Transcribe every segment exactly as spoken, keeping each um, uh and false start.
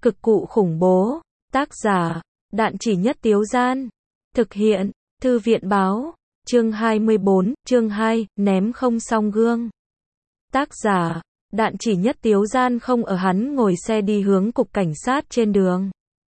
Cực cụ khủng bố. Tác giả, Đạn Chỉ Nhất Tiếu Gian. Thực hiện, Thư viện báo. Chương hai mươi bốn, chương hai, ném không xong gương. Tác giả, Đạn Chỉ Nhất Tiếu Gian không ở hắn ngồi xe đi hướng cục cảnh sát trên đường.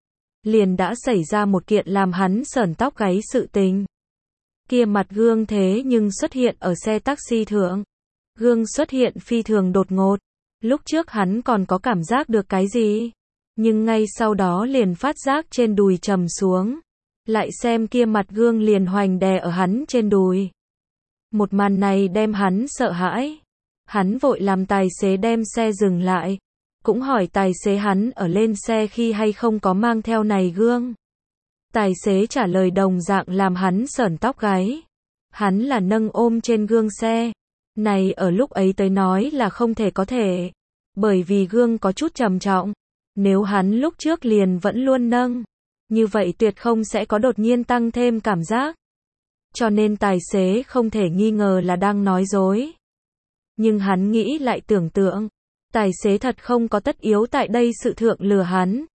Liền đã xảy ra một kiện làm hắn sởn tóc gáy sự tình. Kia mặt gương thế nhưng xuất hiện ở xe taxi thượng. Gương xuất hiện phi thường đột ngột. Lúc trước hắn còn có cảm giác được cái gì. Nhưng ngay sau đó liền phát giác trên đùi trầm xuống. Lại xem kia mặt gương liền hoành đè ở hắn trên đùi. Một màn này đem hắn sợ hãi. Hắn vội làm tài xế đem xe dừng lại. Cũng hỏi tài xế hắn ở lên xe khi hay không có mang theo này gương. Tài xế trả lời đồng dạng làm hắn sởn tóc gáy. Hắn là nâng ôm trên gương xe. Này ở lúc ấy tới nói là không thể có thể. Bởi vì gương có chút trầm trọng. Nếu hắn lúc trước liền vẫn luôn nâng. Như vậy tuyệt không sẽ có đột nhiên tăng thêm cảm giác. Cho nên tài xế không thể nghi ngờ là đang nói dối. Nhưng hắn nghĩ lại tưởng tượng. Tài xế thật không có tất yếu tại đây sự thượng lừa hắn.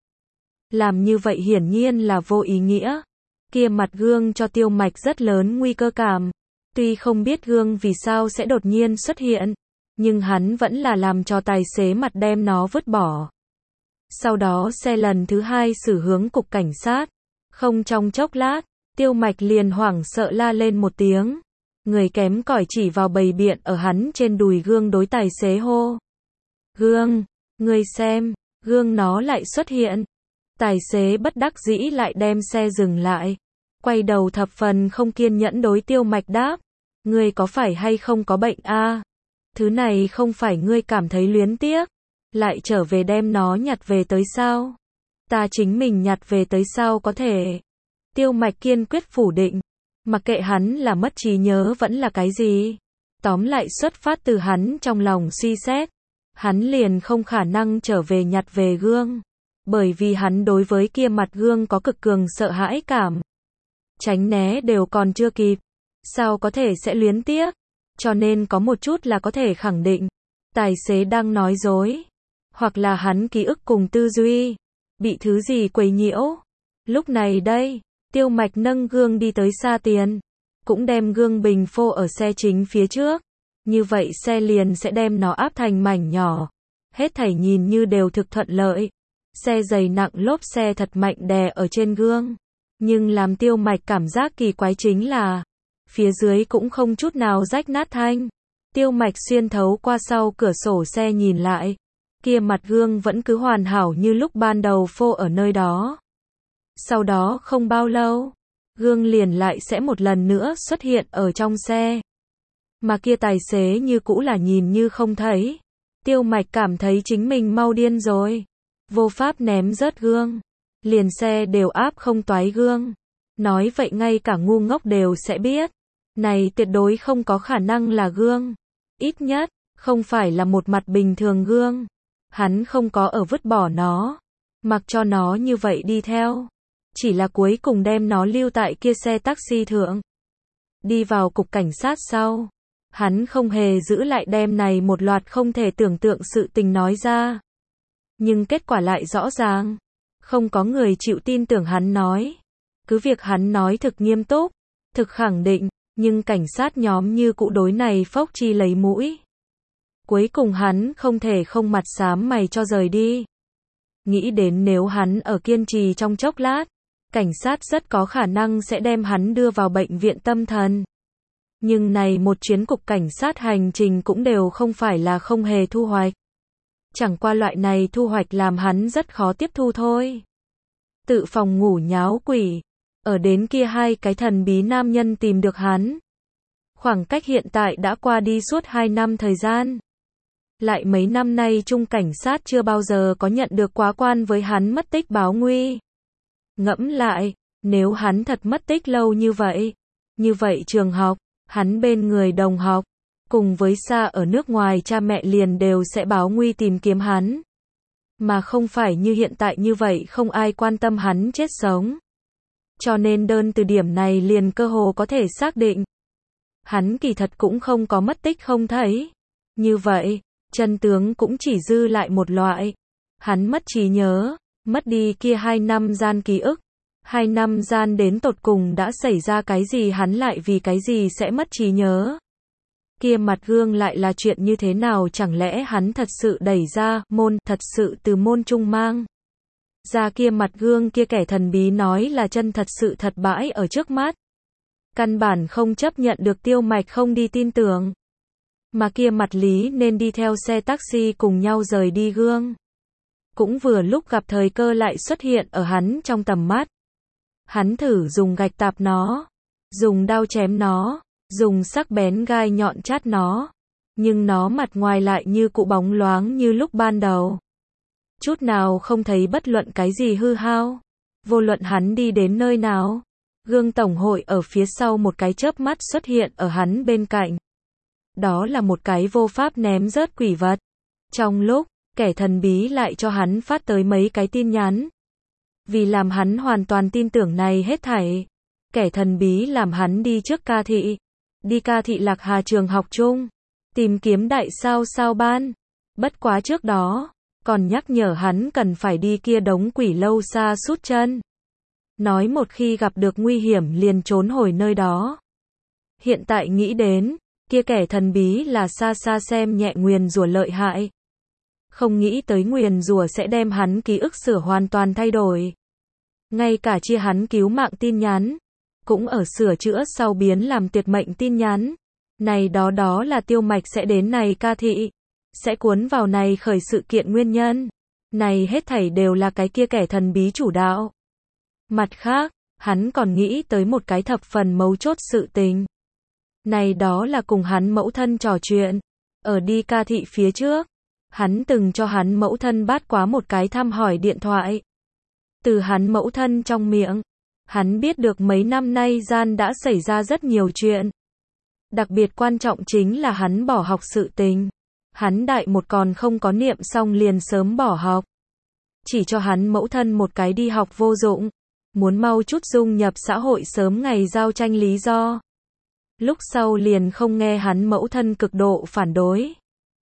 Làm như vậy hiển nhiên là vô ý nghĩa. Kia mặt gương cho Tiêu Mạch rất lớn nguy cơ cảm. Tuy không biết gương vì sao sẽ đột nhiên xuất hiện. Nhưng hắn vẫn là làm cho tài xế mặt đem nó vứt bỏ. Sau đó xe lần thứ hai xử hướng cục cảnh sát. Không trong chốc lát, Tiêu Mạch liền hoảng sợ la lên một tiếng. Người kém cỏi chỉ vào bầy biện ở hắn trên đùi gương đối tài xế hô. Gương, ngươi xem, gương nó lại xuất hiện. Tài xế bất đắc dĩ lại đem xe dừng lại. Quay đầu thập phần không kiên nhẫn đối Tiêu Mạch đáp. Ngươi có phải hay không có bệnh a? À? Thứ này không phải ngươi cảm thấy luyến tiếc. Lại trở về đem nó nhặt về tới sao? Ta chính mình nhặt về tới sao có thể? Tiêu Mạch kiên quyết phủ định. Mặc kệ hắn là mất trí nhớ vẫn là cái gì. Tóm lại xuất phát từ hắn trong lòng suy xét. Hắn liền không khả năng trở về nhặt về gương. Bởi vì hắn đối với kia mặt gương có cực cường sợ hãi cảm. Tránh né đều còn chưa kịp. Sao có thể sẽ luyến tiếc? Cho nên có một chút là có thể khẳng định. Tài xế đang nói dối. Hoặc là hắn ký ức cùng tư duy. Bị thứ gì quấy nhiễu. Lúc này đây, Tiêu Mạch nâng gương đi tới xa tiền. Cũng đem gương bình phô ở xe chính phía trước. Như vậy xe liền sẽ đem nó áp thành mảnh nhỏ. Hết thảy nhìn như đều thực thuận lợi. Xe dày nặng lốp xe thật mạnh đè ở trên gương. Nhưng làm Tiêu Mạch cảm giác kỳ quái chính là phía dưới cũng không chút nào rách nát thanh. Tiêu Mạch xuyên thấu qua sau cửa sổ xe nhìn lại. Kia mặt gương vẫn cứ hoàn hảo như lúc ban đầu phô ở nơi đó. Sau đó không bao lâu, gương liền lại sẽ một lần nữa xuất hiện ở trong xe. Mà kia tài xế như cũ là nhìn như không thấy. Tiêu Mạch cảm thấy chính mình mau điên rồi. Vô pháp ném rớt gương. Liền xe đều áp không toái gương. Nói vậy ngay cả ngu ngốc đều sẽ biết. Này tuyệt đối không có khả năng là gương. Ít nhất, không phải là một mặt bình thường gương. Hắn không có ở vứt bỏ nó. Mặc cho nó như vậy đi theo. Chỉ là cuối cùng đem nó lưu tại kia xe taxi thượng. Đi vào cục cảnh sát sau. Hắn không hề giữ lại đem này một loạt không thể tưởng tượng sự tình nói ra. Nhưng kết quả lại rõ ràng. Không có người chịu tin tưởng hắn nói. Cứ việc hắn nói thực nghiêm túc, thực khẳng định, nhưng cảnh sát nhóm như cũ đối này phốc chi lấy mũi. Cuối cùng hắn không thể không mặt xám mày cho rời đi. Nghĩ đến nếu hắn ở kiên trì trong chốc lát, cảnh sát rất có khả năng sẽ đem hắn đưa vào bệnh viện tâm thần. Nhưng này một chuyến cục cảnh sát hành trình cũng đều không phải là không hề thu hoạch. Chẳng qua loại này thu hoạch làm hắn rất khó tiếp thu thôi. Tự phòng ngủ nháo quỷ. Ở đến kia hai cái thần bí nam nhân tìm được hắn. Khoảng cách hiện tại đã qua đi suốt hai năm thời gian. Lại mấy năm nay trung cảnh sát chưa bao giờ có nhận được quá quan với hắn mất tích báo nguy. Ngẫm lại, nếu hắn thật mất tích lâu như vậy. Như vậy trường học, hắn bên người đồng học, cùng với xa ở nước ngoài cha mẹ liền đều sẽ báo nguy tìm kiếm hắn. Mà không phải như hiện tại như vậy không ai quan tâm hắn chết sống. Cho nên đơn từ điểm này liền cơ hồ có thể xác định. Hắn kỳ thật cũng không có mất tích không thấy. Như vậy, chân tướng cũng chỉ dư lại một loại. Hắn mất trí nhớ, mất đi kia hai năm gian ký ức. Hai năm gian đến tột cùng đã xảy ra cái gì, hắn lại vì cái gì sẽ mất trí nhớ. Kia mặt gương lại là chuyện như thế nào, chẳng lẽ hắn thật sự đẩy ra môn, thật sự từ môn trung mang ra kia mặt gương, kia kẻ thần bí nói là chân thật sự thật bãi ở trước mắt. Căn bản không chấp nhận được Tiêu Mạch không đi tin tưởng. Mà kia mặt lý nên đi theo xe taxi cùng nhau rời đi gương. Cũng vừa lúc gặp thời cơ lại xuất hiện ở hắn trong tầm mắt. Hắn thử dùng gạch tạp nó, dùng đao chém nó, dùng sắc bén gai nhọn chát nó. Nhưng nó mặt ngoài lại như cụ bóng loáng như lúc ban đầu. Chút nào không thấy bất luận cái gì hư hao. Vô luận hắn đi đến nơi nào, gương tổng hội ở phía sau một cái chớp mắt xuất hiện ở hắn bên cạnh. Đó là một cái vô pháp ném rớt quỷ vật. Trong lúc, kẻ thần bí lại cho hắn phát tới mấy cái tin nhắn. Vì làm hắn hoàn toàn tin tưởng này hết thảy, kẻ thần bí làm hắn đi trước ca thị. Đi ca thị Lạc Hà trường học chung, tìm kiếm đại sao sao ban. Bất quá trước đó, còn nhắc nhở hắn cần phải đi kia đống quỷ lâu xa sút chân. Nói một khi gặp được nguy hiểm liền trốn hồi nơi đó. Hiện tại nghĩ đến, kia kẻ thần bí là xa xa xem nhẹ nguyền rủa lợi hại. Không nghĩ tới nguyền rủa sẽ đem hắn ký ức sửa hoàn toàn thay đổi. Ngay cả chia hắn cứu mạng tin nhắn, cũng ở sửa chữa sau biến làm tuyệt mệnh tin nhắn. Này đó đó là Tiêu Mạch sẽ đến này ca thị, sẽ cuốn vào này khởi sự kiện nguyên nhân. Này hết thảy đều là cái kia kẻ thần bí chủ đạo. Mặt khác, hắn còn nghĩ tới một cái thập phần mấu chốt sự tình. Này đó là cùng hắn mẫu thân trò chuyện. Ở đi ca thị phía trước, hắn từng cho hắn mẫu thân bắt quá một cái thăm hỏi điện thoại. Từ hắn mẫu thân trong miệng, hắn biết được mấy năm nay gian đã xảy ra rất nhiều chuyện. Đặc biệt quan trọng chính là hắn bỏ học sự tình. Hắn đại một còn không có niệm xong liền sớm bỏ học. Chỉ cho hắn mẫu thân một cái đi học vô dụng. Muốn mau chút dung nhập xã hội sớm ngày giao tranh lý do. Lúc sau liền không nghe hắn mẫu thân cực độ phản đối.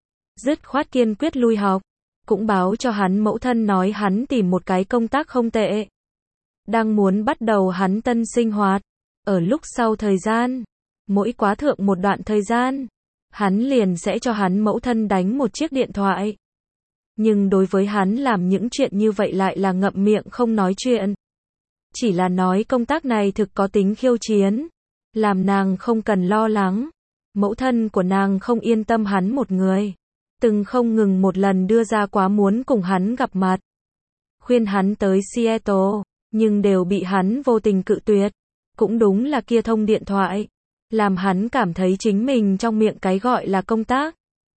Dứt khoát kiên quyết lui học. Cũng báo cho hắn mẫu thân nói hắn tìm một cái công tác không tệ. Đang muốn bắt đầu hắn tân sinh hoạt. Ở lúc sau thời gian, mỗi quá thượng một đoạn thời gian, hắn liền sẽ cho hắn mẫu thân đánh một chiếc điện thoại. Nhưng đối với hắn làm những chuyện như vậy lại là ngậm miệng không nói chuyện. Chỉ là nói công tác này thực có tính khiêu chiến. Làm nàng không cần lo lắng. Mẫu thân của nàng không yên tâm hắn một người. Từng không ngừng một lần đưa ra quá muốn cùng hắn gặp mặt. Khuyên hắn tới Seattle, nhưng đều bị hắn vô tình cự tuyệt. Cũng đúng là kia thông điện thoại. Làm hắn cảm thấy chính mình trong miệng cái gọi là công tác.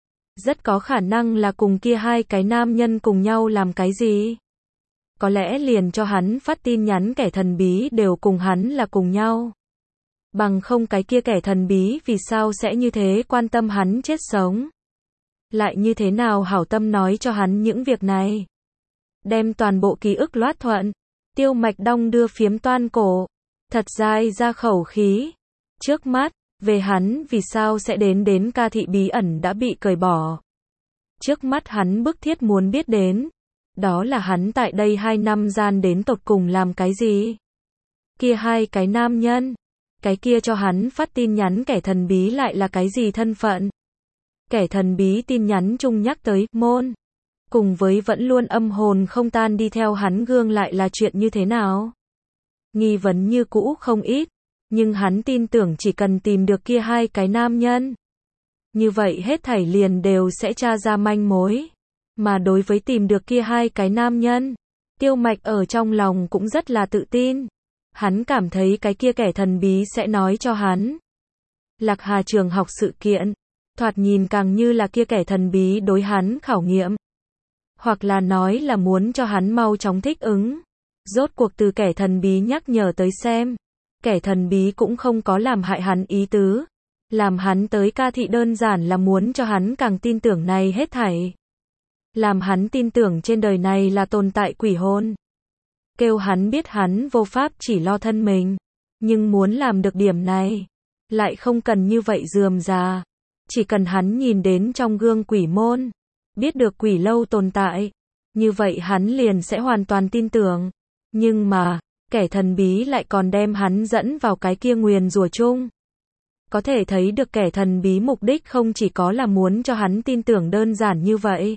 Rất có khả năng là cùng kia hai cái nam nhân cùng nhau làm cái gì. Có lẽ liền cho hắn phát tin nhắn kẻ thần bí đều cùng hắn là cùng nhau. Bằng không cái kia kẻ thần bí vì sao sẽ như thế quan tâm hắn chết sống. Lại như thế nào hảo tâm nói cho hắn những việc này. Đem toàn bộ ký ức loát thuận. Tiêu Mạch đong đưa phiếm toan cổ. Thật dai ra khẩu khí. Trước mắt, về hắn vì sao sẽ đến đến ca thị bí ẩn đã bị cởi bỏ. Trước mắt hắn bức thiết muốn biết đến. Đó là hắn tại đây hai năm gian đến tột cùng làm cái gì. Kia hai cái nam nhân. Cái kia cho hắn phát tin nhắn kẻ thần bí lại là cái gì thân phận. Kẻ thần bí tin nhắn chung nhắc tới môn. Cùng với vẫn luôn âm hồn không tan đi theo hắn gương lại là chuyện như thế nào. Nghi vấn như cũ không ít. Nhưng hắn tin tưởng chỉ cần tìm được kia hai cái nam nhân. Như vậy hết thảy liền đều sẽ tra ra manh mối. Mà đối với tìm được kia hai cái nam nhân, Tiêu Mạch ở trong lòng cũng rất là tự tin. Hắn cảm thấy cái kia kẻ thần bí sẽ nói cho hắn. Lạc Hà trường học sự kiện, thoạt nhìn càng như là kia kẻ thần bí đối hắn khảo nghiệm. Hoặc là nói là muốn cho hắn mau chóng thích ứng. Rốt cuộc từ kẻ thần bí nhắc nhở tới xem. Kẻ thần bí cũng không có làm hại hắn ý tứ. Làm hắn tới ca thị đơn giản là muốn cho hắn càng tin tưởng này hết thảy. Làm hắn tin tưởng trên đời này là tồn tại quỷ hồn. Kêu hắn biết hắn vô pháp chỉ lo thân mình. Nhưng muốn làm được điểm này, lại không cần như vậy rườm rà. Chỉ cần hắn nhìn đến trong gương quỷ môn, biết được quỷ lâu tồn tại, Như vậy hắn liền sẽ hoàn toàn tin tưởng. Nhưng mà, kẻ thần bí lại còn đem hắn dẫn vào cái kia nguyền rủa chung. Có thể thấy được kẻ thần bí mục đích không chỉ có là muốn cho hắn tin tưởng đơn giản như vậy.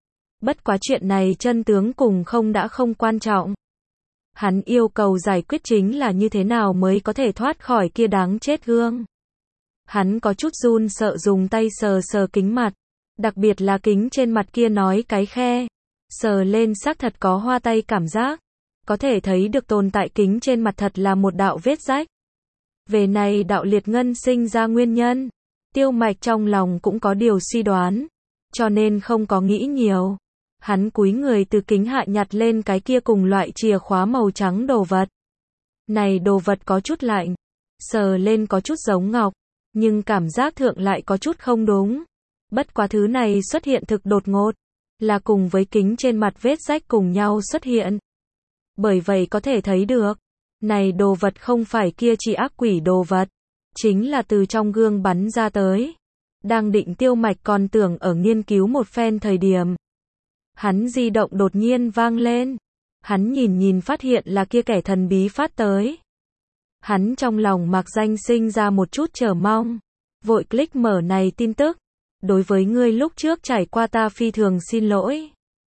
Bất quá chuyện này chân tướng cùng không đã không quan trọng. Hắn yêu cầu giải quyết chính là như thế nào mới có thể thoát khỏi kia đáng chết gương. Hắn có chút run sợ dùng tay sờ sờ kính mặt. Đặc biệt là kính trên mặt kia nói cái khe. Sờ lên xác thật có hoa tay cảm giác. Có thể thấy được tồn tại kính trên mặt thật là một đạo vết rách. Về này đạo liệt ngân sinh ra nguyên nhân. Tiêu Mạch trong lòng cũng có điều suy đoán. Cho nên không có nghĩ nhiều. Hắn cúi người từ kính hạ nhặt lên cái kia cùng loại chìa khóa màu trắng đồ vật. Này đồ vật có chút lạnh. Sờ lên có chút giống ngọc. Nhưng cảm giác thượng lại có chút không đúng. Bất quá thứ này xuất hiện thực đột ngột. Là cùng với kính trên mặt vết rách cùng nhau xuất hiện. Bởi vậy có thể thấy được. Này đồ vật không phải kia chỉ ác quỷ đồ vật. Chính là từ trong gương bắn ra tới. Đang định Tiêu Mạch còn tưởng ở nghiên cứu một phen thời điểm. Hắn di động đột nhiên vang lên. Hắn nhìn nhìn phát hiện là kia kẻ thần bí phát tới. Hắn trong lòng mạc danh sinh ra một chút chờ mong. Vội click mở này tin tức. Đối với ngươi lúc trước trải qua ta phi thường xin lỗi.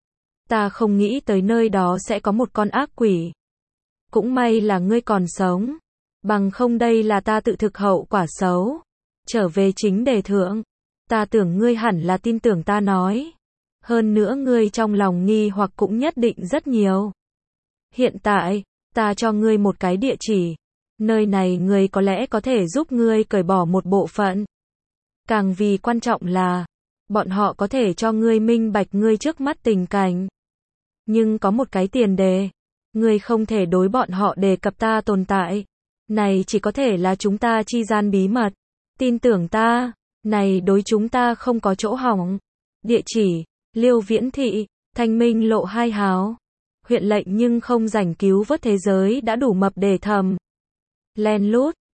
Ta không nghĩ tới nơi đó sẽ có một con ác quỷ. Cũng may là ngươi còn sống. Bằng không đây là ta tự thực hậu quả xấu. Trở về chính đề thượng. Ta tưởng ngươi hẳn là tin tưởng ta nói. Hơn nữa ngươi trong lòng nghi hoặc cũng nhất định rất nhiều. Hiện tại, ta cho ngươi một cái địa chỉ. Nơi này ngươi có lẽ có thể giúp ngươi cởi bỏ một bộ phận. Càng vì quan trọng là, bọn họ có thể cho ngươi minh bạch ngươi trước mắt tình cảnh. Nhưng có một cái tiền đề. Ngươi không thể đối bọn họ đề cập ta tồn tại. Này chỉ có thể là chúng ta chi gian bí mật. Tin tưởng ta, này đối chúng ta không có chỗ hỏng. Địa chỉ, Liêu Viễn Thị, Thanh Minh lộ hai háo. Huyện lệnh nhưng không rảnh cứu vớt thế giới đã đủ mập để thầm. Len lút,